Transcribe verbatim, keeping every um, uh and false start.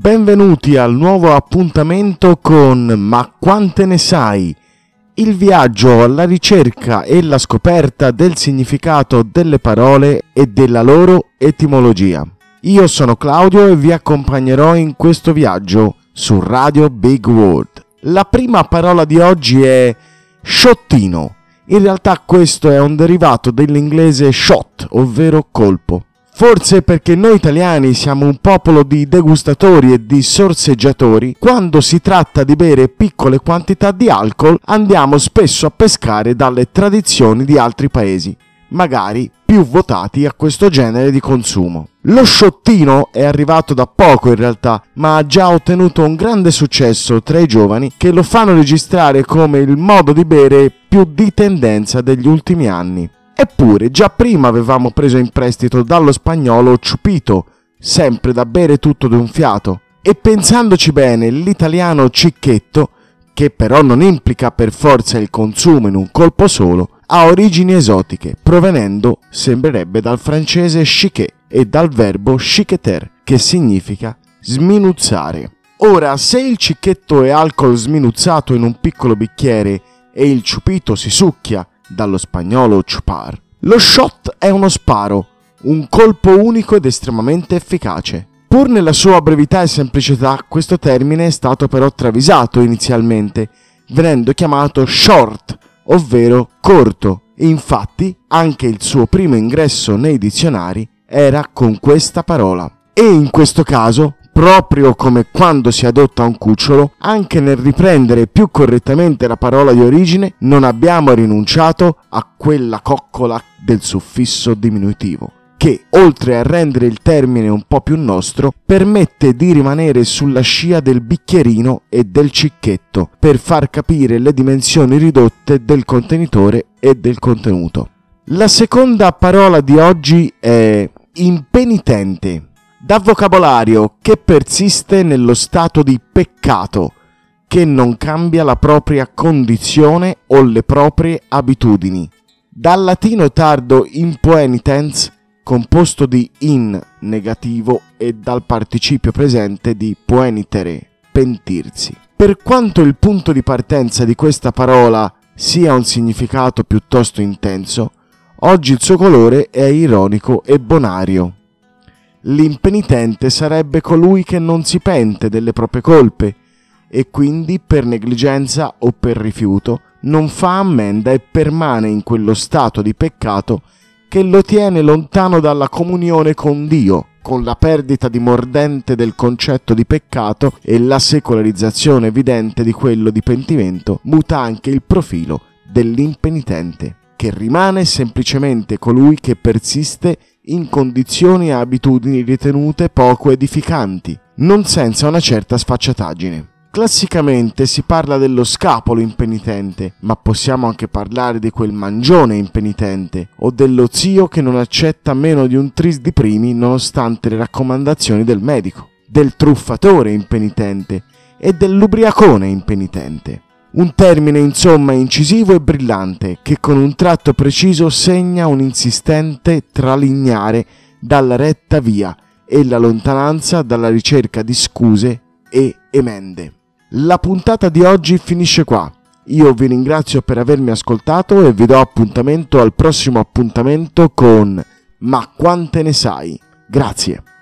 benvenuti al nuovo appuntamento con Ma quante ne sai? Il viaggio alla ricerca e la scoperta del significato delle parole e della loro etimologia. Io sono Claudio e vi accompagnerò in questo viaggio su Radio Big World. La prima parola di oggi è sciottino. In realtà questo è un derivato dell'inglese shot, ovvero colpo. Forse perché noi italiani siamo un popolo di degustatori e di sorseggiatori, quando si tratta di bere piccole quantità di alcol andiamo spesso a pescare dalle tradizioni di altri paesi, magari più votati a questo genere di consumo. Lo sciottino è arrivato da poco in realtà, ma ha già ottenuto un grande successo tra i giovani che lo fanno registrare come il modo di bere più di tendenza degli ultimi anni. Eppure già prima avevamo preso in prestito dallo spagnolo chupito, sempre da bere tutto d'un fiato, e pensandoci bene l'italiano cicchetto, che però non implica per forza il consumo in un colpo solo, ha origini esotiche, provenendo, sembrerebbe, dal francese chiquet e dal verbo chiqueter, che significa sminuzzare. Ora, se il cicchetto è alcol sminuzzato in un piccolo bicchiere e il chupito si succhia, dallo spagnolo chupar, lo shot è uno sparo, un colpo unico ed estremamente efficace. Pur nella sua brevità e semplicità, questo termine è stato però travisato inizialmente, venendo chiamato short, ovvero corto. Infatti, anche il suo primo ingresso nei dizionari era con questa parola. E in questo caso, proprio come quando si adotta un cucciolo, anche nel riprendere più correttamente la parola di origine, non abbiamo rinunciato a quella coccola del suffisso diminutivo, che, oltre a rendere il termine un po' più nostro, permette di rimanere sulla scia del bicchierino e del cicchetto, per far capire le dimensioni ridotte del contenitore e del contenuto. La seconda parola di oggi è impenitente. Da vocabolario che persiste nello stato di peccato, che non cambia la propria condizione o le proprie abitudini. Dal latino tardo impoenitens, composto di in negativo, e dal participio presente di poenitere, pentirsi. Per quanto il punto di partenza di questa parola sia un significato piuttosto intenso, oggi il suo colore è ironico e bonario. L'impenitente sarebbe colui che non si pente delle proprie colpe e quindi per negligenza o per rifiuto non fa ammenda e permane in quello stato di peccato che lo tiene lontano dalla comunione con Dio. Con la perdita dimordente del concetto di peccato e la secolarizzazione evidente di quello di pentimento, muta anche il profilo dell'impenitente, che rimane semplicemente colui che persiste in condizioni e abitudini ritenute poco edificanti, non senza una certa sfacciataggine. Classicamente si parla dello scapolo impenitente, ma possiamo anche parlare di quel mangione impenitente, o dello zio che non accetta meno di un tris di primi nonostante le raccomandazioni del medico, del truffatore impenitente e dell'ubriacone impenitente. Un termine insomma incisivo e brillante che con un tratto preciso segna un insistente tralignare dalla retta via e la lontananza dalla ricerca di scuse e emende. La puntata di oggi finisce qua. Io vi ringrazio per avermi ascoltato e vi do appuntamento al prossimo appuntamento con Ma quante ne sai? Grazie.